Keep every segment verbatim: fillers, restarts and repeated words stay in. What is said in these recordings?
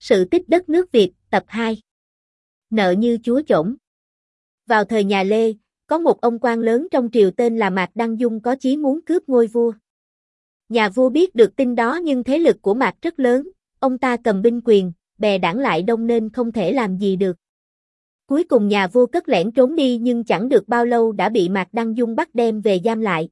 Sự tích đất nước Việt, tập hai. Nợ như chúa chổng. Vào thời nhà Lê, có một ông quan lớn trong triều tên là Mạc Đăng Dung có chí muốn cướp ngôi vua. Nhà vua biết được tin đó nhưng thế lực của Mạc rất lớn, ông ta cầm binh quyền, bè đảng lại đông nên không thể làm gì được. Cuối cùng nhà vua cất lẻn trốn đi nhưng chẳng được bao lâu đã bị Mạc Đăng Dung bắt đem về giam lại.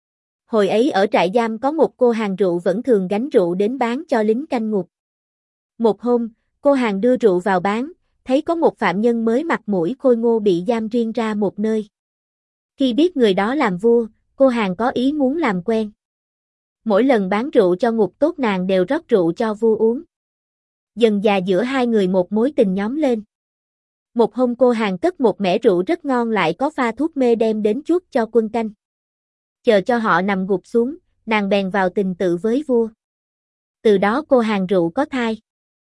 Hồi ấy ở trại giam có một cô hàng rượu vẫn thường gánh rượu đến bán cho lính canh ngục. Một hôm, cô hàng đưa rượu vào bán, thấy có một phạm nhân mới mặt mũi khôi ngô bị giam riêng ra một nơi. Khi biết người đó làm vua, cô hàng có ý muốn làm quen. Mỗi lần bán rượu cho ngục tốt nàng đều rót rượu cho vua uống. Dần dà giữa hai người một mối tình nhóm lên. Một hôm cô hàng cất một mẻ rượu rất ngon lại có pha thuốc mê đem đến chuốt cho quân canh. Chờ cho họ nằm gục xuống, nàng bèn vào tình tự với vua. Từ đó cô hàng rượu có thai.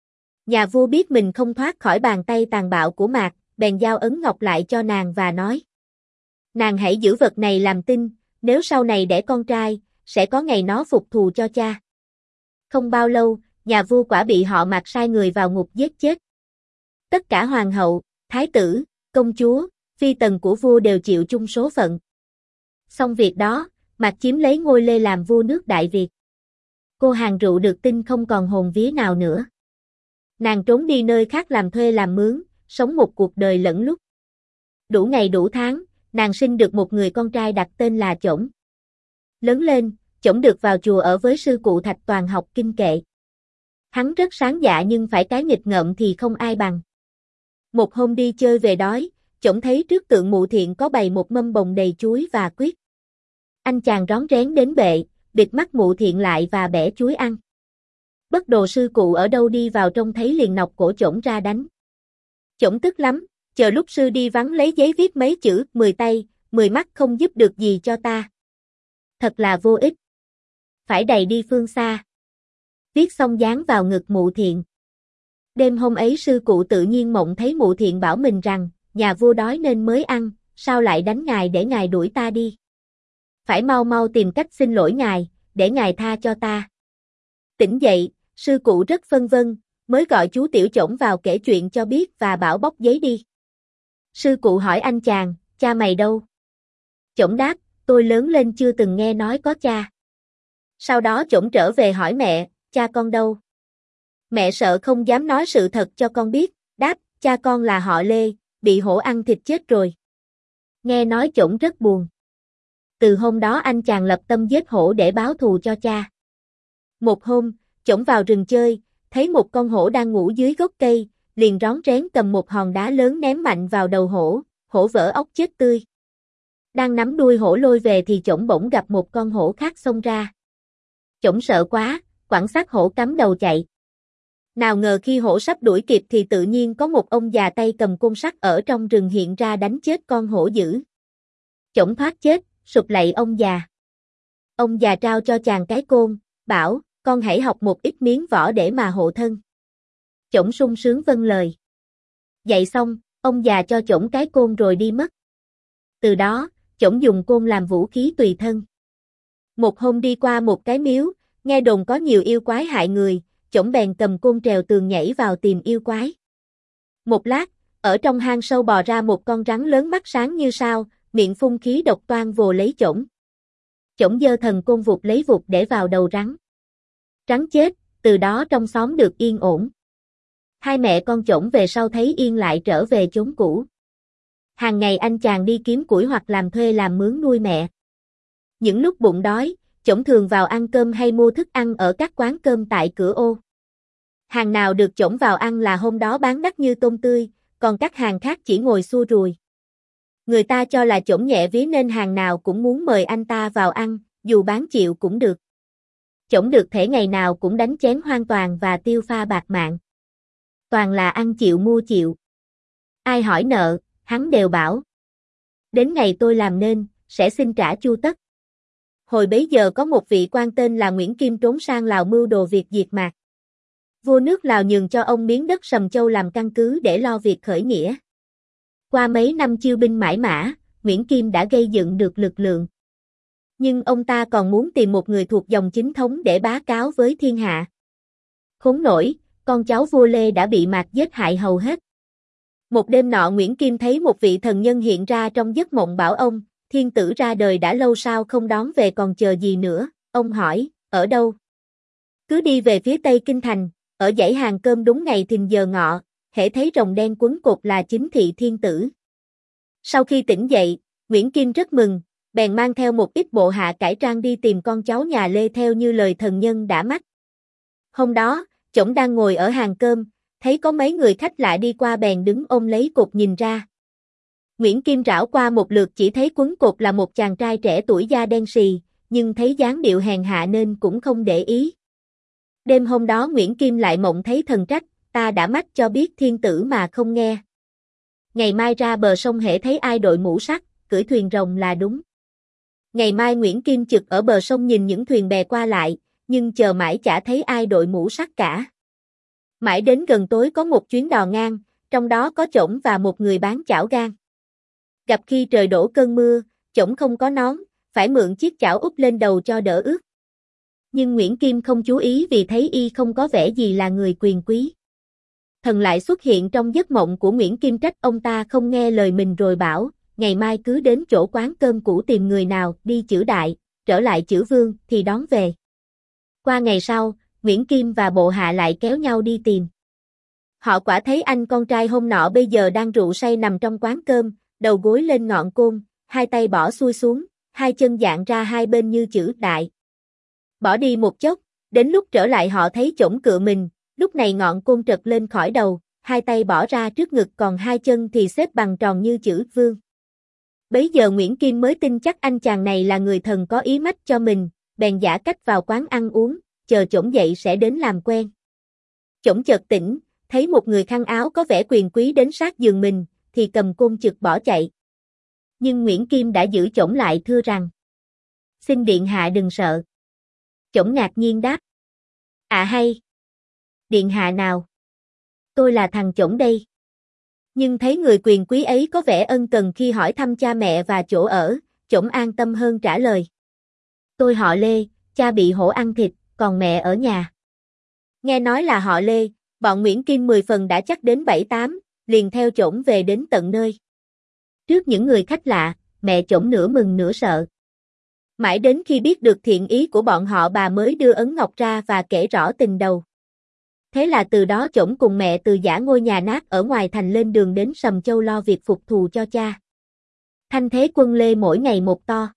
Nhà vua biết mình không thoát khỏi bàn tay tàn bạo của Mạc, bèn giao ấn ngọc lại cho nàng và nói: nàng hãy giữ vật này làm tin, nếu sau này đẻ con trai, sẽ có ngày nó phục thù cho cha. Không bao lâu, nhà vua quả bị họ Mạc sai người vào ngục giết chết. Tất cả hoàng hậu, thái tử, công chúa, phi tần của vua đều chịu chung số phận. Xong việc đó, Mạc chiếm lấy ngôi Lê làm vua nước Đại Việt. Cô hàng rượu được tin không còn hồn vía nào nữa. Nàng trốn đi nơi khác làm thuê làm mướn, sống một cuộc đời lẫn lút. Đủ ngày đủ tháng, nàng sinh được một người con trai đặt tên là Chổng. Lớn lên, Chổng được vào chùa ở với sư cụ Thạch Toàn học kinh kệ. Hắn rất sáng dạ nhưng phải cái nghịch ngợm thì không ai bằng. Một hôm đi chơi về đói, Chổng thấy trước tượng Mụ Thiện có bày một mâm bồng đầy chuối và quýt. Anh chàng rón rén đến bệ, bịt mắt Mụ Thiện lại và bẻ chuối ăn. Bất đồ sư cụ ở đâu đi vào trông thấy liền nọc cổ Chổng ra đánh. Chổng tức lắm, chờ lúc sư đi vắng lấy giấy viết mấy chữ: mười tay, mười mắt không giúp được gì cho ta. Thật là vô ích. Phải đày đi phương xa. Viết xong dán vào ngực Mụ Thiện. Đêm hôm ấy sư cụ tự nhiên mộng thấy Mụ Thiện bảo mình rằng, nhà vua đói nên mới ăn, sao lại đánh ngài để ngài đuổi ta đi. Phải mau mau tìm cách xin lỗi ngài, để ngài tha cho ta. Tỉnh dậy, sư cụ rất phân vân, mới gọi chú Tiểu Chổng vào kể chuyện cho biết và bảo bóc giấy đi. Sư cụ hỏi anh chàng: cha mày đâu? Chổng đáp: tôi lớn lên chưa từng nghe nói có cha. Sau đó Chổng trở về hỏi mẹ: cha con đâu? Mẹ sợ không dám nói sự thật cho con biết, đáp: cha con là họ Lê, bị hổ ăn thịt chết rồi. Nghe nói Chổng rất buồn. Từ hôm đó anh chàng lập tâm giết hổ để báo thù cho cha. Một hôm, Chổng vào rừng chơi, thấy một con hổ đang ngủ dưới gốc cây, liền rón rén cầm một hòn đá lớn ném mạnh vào đầu hổ, hổ vỡ óc chết tươi. Đang nắm đuôi hổ lôi về thì Chổng bỗng gặp một con hổ khác xông ra. Chổng sợ quá, quẳng xác hổ cắm đầu chạy. Nào ngờ khi hổ sắp đuổi kịp thì tự nhiên có một ông già tay cầm côn sắt ở trong rừng hiện ra đánh chết con hổ dữ. Chổng thoát chết, sụp lạy ông già. Ông già trao cho chàng cái côn, bảo: con hãy học một ít miếng võ để mà hộ thân. Chổng sung sướng vâng lời. Dạy xong, ông già cho Chổng cái côn rồi đi mất. Từ đó, Chổng dùng côn làm vũ khí tùy thân. Một hôm đi qua một cái miếu, nghe đồn có nhiều yêu quái hại người, Chổng bèn cầm côn trèo tường nhảy vào tìm yêu quái. Một lát, ở trong hang sâu bò ra một con rắn lớn mắt sáng như sao, miệng phun khí độc toan vồ lấy Chổng. Chổng giơ thần côn vụt lấy vụt để vào đầu rắn. Rắn chết, từ đó trong xóm được yên ổn. Hai mẹ con Chổng về sau thấy yên lại trở về chốn cũ. Hàng ngày anh chàng đi kiếm củi hoặc làm thuê làm mướn nuôi mẹ. Những lúc bụng đói, Chổng thường vào ăn cơm hay mua thức ăn ở các quán cơm tại cửa ô. Hàng nào được Chổng vào ăn là hôm đó bán đắt như tôm tươi, còn các hàng khác chỉ ngồi xua rùi. Người ta cho là Chổng nhẹ vía nên hàng nào cũng muốn mời anh ta vào ăn, dù bán chịu cũng được. Chổng được thể ngày nào cũng đánh chén hoang Toàn và tiêu pha bạc mạng. Toàn là ăn chịu mua chịu. Ai hỏi nợ, hắn đều bảo: đến ngày tôi làm nên, sẽ xin trả chu tất. Hồi bấy giờ có một vị quan tên là Nguyễn Kim trốn sang Lào mưu đồ việc diệt Mạc. Vua nước Lào nhường cho ông miếng đất Sầm Châu làm căn cứ để lo việc khởi nghĩa. Qua mấy năm chiêu binh mãi mã, Nguyễn Kim đã gây dựng được lực lượng. Nhưng ông ta còn muốn tìm một người thuộc dòng chính thống để bá cáo với thiên hạ. Khốn nổi, con cháu vua Lê đã bị Mạc giết hại hầu hết. Một đêm nọ Nguyễn Kim thấy một vị thần nhân hiện ra trong giấc mộng bảo ông, thiên tử ra đời đã lâu sao không đón về còn chờ gì nữa, ông hỏi, ở đâu? Cứ đi về phía tây kinh thành, ở dãy hàng cơm đúng ngày thìn giờ ngọ, hễ thấy rồng đen quấn cột là chính thị thiên tử. Sau khi tỉnh dậy, Nguyễn Kim rất mừng, bèn mang theo một ít bộ hạ cải trang đi tìm con cháu nhà Lê theo như lời thần nhân đã mách. Hôm đó, chổng đang ngồi ở hàng cơm, thấy có mấy người khách lạ đi qua bèn đứng ôm lấy cột nhìn ra. Nguyễn Kim rảo qua một lượt chỉ thấy quấn cột là một chàng trai trẻ tuổi da đen sì, nhưng thấy dáng điệu hèn hạ nên cũng không để ý. Đêm hôm đó Nguyễn Kim lại mộng thấy thần trách, ta đã mách cho biết thiên tử mà không nghe. Ngày mai ra bờ sông hễ thấy ai đội mũ sắt, cưỡi thuyền rồng là đúng. Ngày mai Nguyễn Kim trực ở bờ sông nhìn những thuyền bè qua lại, nhưng chờ mãi chả thấy ai đội mũ sắt cả. Mãi đến gần tối có một chuyến đò ngang, trong đó có chổng và một người bán chảo gang. Gặp khi trời đổ cơn mưa, chổng không có nón, phải mượn chiếc chảo úp lên đầu cho đỡ ướt. Nhưng Nguyễn Kim không chú ý vì thấy y không có vẻ gì là người quyền quý. Thần lại xuất hiện trong giấc mộng của Nguyễn Kim trách ông ta không nghe lời mình rồi bảo, ngày mai cứ đến chỗ quán cơm cũ tìm người nào đi chữ đại, trở lại chữ vương thì đón về. Qua ngày sau, Nguyễn Kim và bộ hạ lại kéo nhau đi tìm. Họ quả thấy anh con trai hôm nọ bây giờ đang rượu say nằm trong quán cơm, đầu gối lên ngọn côn, hai tay bỏ xuôi xuống, hai chân dạn ra hai bên như chữ đại. Bỏ đi một chốc, đến lúc trở lại họ thấy chổng cựa mình, lúc này ngọn côn trật lên khỏi đầu, hai tay bỏ ra trước ngực còn hai chân thì xếp bằng tròn như chữ vương. Bấy giờ Nguyễn Kim mới tin chắc anh chàng này là người thần có ý mách cho mình, bèn giả cách vào quán ăn uống, chờ chổng dậy sẽ đến làm quen. Chổng chợt tỉnh, thấy một người khăn áo có vẻ quyền quý đến sát giường mình, thì cầm côn chực bỏ chạy. Nhưng Nguyễn Kim đã giữ chổng lại thưa rằng, xin điện hạ đừng sợ. Chổng ngạc nhiên đáp, à hay, điện hạ nào? Tôi là thằng chổng đây. Nhưng thấy người quyền quý ấy có vẻ ân cần khi hỏi thăm cha mẹ và chỗ ở, chổng an tâm hơn trả lời. Tôi họ Lê, cha bị hổ ăn thịt, còn mẹ ở nhà. Nghe nói là họ Lê, bọn Nguyễn Kim mười phần đã chắc đến bảy tám, liền theo chổng về đến tận nơi. Trước những người khách lạ, mẹ chổng nửa mừng nửa sợ. Mãi đến khi biết được thiện ý của bọn họ bà mới đưa ấn ngọc ra và kể rõ tình đầu. Thế là từ đó chổng cùng mẹ từ giã ngôi nhà nát ở ngoài thành lên đường đến Sầm Châu lo việc phục thù cho cha. Thanh thế quân Lê mỗi ngày một to.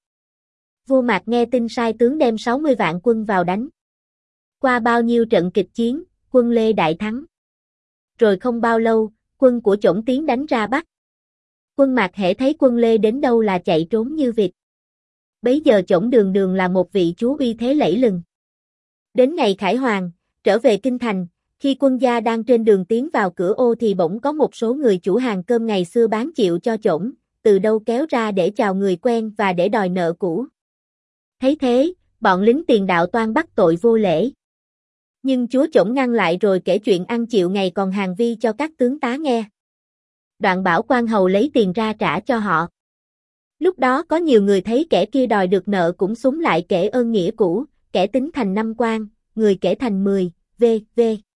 Vua Mạc nghe tin sai tướng đem sáu mươi vạn quân vào đánh. Qua bao nhiêu trận kịch chiến, quân Lê đại thắng. Rồi không bao lâu, quân của chổng tiến đánh ra Bắc. Quân Mạc hễ thấy quân Lê đến đâu là chạy trốn như vịt. Bấy giờ chổng đường đường là một vị chúa uy thế lẫy lừng. Đến ngày khải hoàn, trở về kinh thành, khi quân gia đang trên đường tiến vào cửa ô thì bỗng có một số người chủ hàng cơm ngày xưa bán chịu cho chổng, từ đâu kéo ra để chào người quen và để đòi nợ cũ. Thấy thế, bọn lính tiền đạo toan bắt tội vô lễ. Nhưng chúa chổng ngăn lại rồi kể chuyện ăn chịu ngày còn hàng vi cho các tướng tá nghe. Đoạn bảo quan hầu lấy tiền ra trả cho họ. Lúc đó có nhiều người thấy kẻ kia đòi được nợ cũng xúm lại kể ơn nghĩa cũ, kẻ tính thành năm quan, người kể thành mười, vv.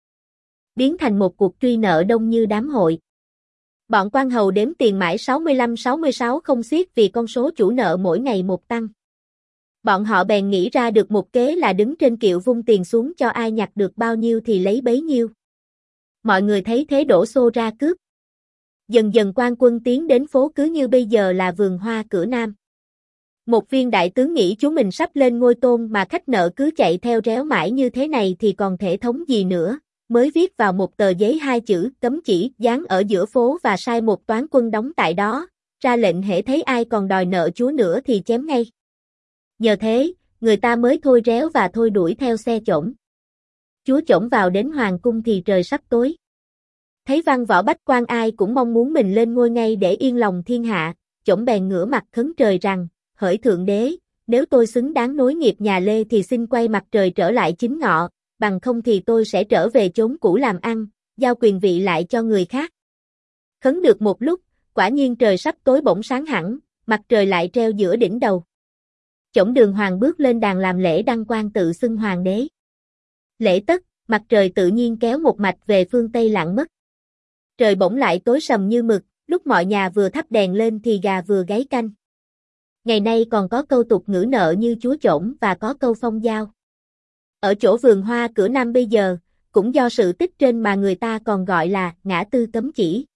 Biến thành một cuộc truy nợ đông như đám hội. Bọn quan hầu đếm tiền mãi sáu mươi lăm sáu mươi sáu không xiết vì con số chủ nợ mỗi ngày một tăng. Bọn họ bèn nghĩ ra được một kế là đứng trên kiệu vung tiền xuống cho ai nhặt được bao nhiêu thì lấy bấy nhiêu. Mọi người thấy thế đổ xô ra cướp. Dần dần quan quân tiến đến phố cứ như bây giờ là vườn hoa cửa Nam. Một viên đại tướng nghĩ chú mình sắp lên ngôi tôn mà khách nợ cứ chạy theo réo mãi như thế này thì còn thể thống gì nữa, mới viết vào một tờ giấy hai chữ cấm chỉ dán ở giữa phố và sai một toán quân đóng tại đó, ra lệnh hễ thấy ai còn đòi nợ chúa nữa thì chém ngay. Nhờ thế, người ta mới thôi réo và thôi đuổi theo xe chổng. Chúa chổng vào đến hoàng cung thì trời sắp tối. Thấy văn võ bách quan ai cũng mong muốn mình lên ngôi ngay để yên lòng thiên hạ, chổng bèn ngửa mặt khấn trời rằng, hỡi thượng đế, nếu tôi xứng đáng nối nghiệp nhà Lê thì xin quay mặt trời trở lại chính ngọ, bằng không thì tôi sẽ trở về chốn cũ làm ăn, giao quyền vị lại cho người khác. Khấn được một lúc, quả nhiên trời sắp tối bỗng sáng hẳn, mặt trời lại treo giữa đỉnh đầu. Chổng đường hoàng bước lên đàn làm lễ đăng quang tự xưng hoàng đế. Lễ tất, Mặt trời tự nhiên kéo một mạch về phương Tây lặn mất. Trời bỗng lại tối sầm như mực, lúc mọi nhà vừa thắp đèn lên thì gà vừa gáy canh. Ngày nay còn có câu tục ngữ nợ như chúa chổn và có câu phong giao. Ở chỗ vườn hoa cửa Nam bây giờ, cũng do sự tích trên mà người ta còn gọi là ngã tư cấm chỉ.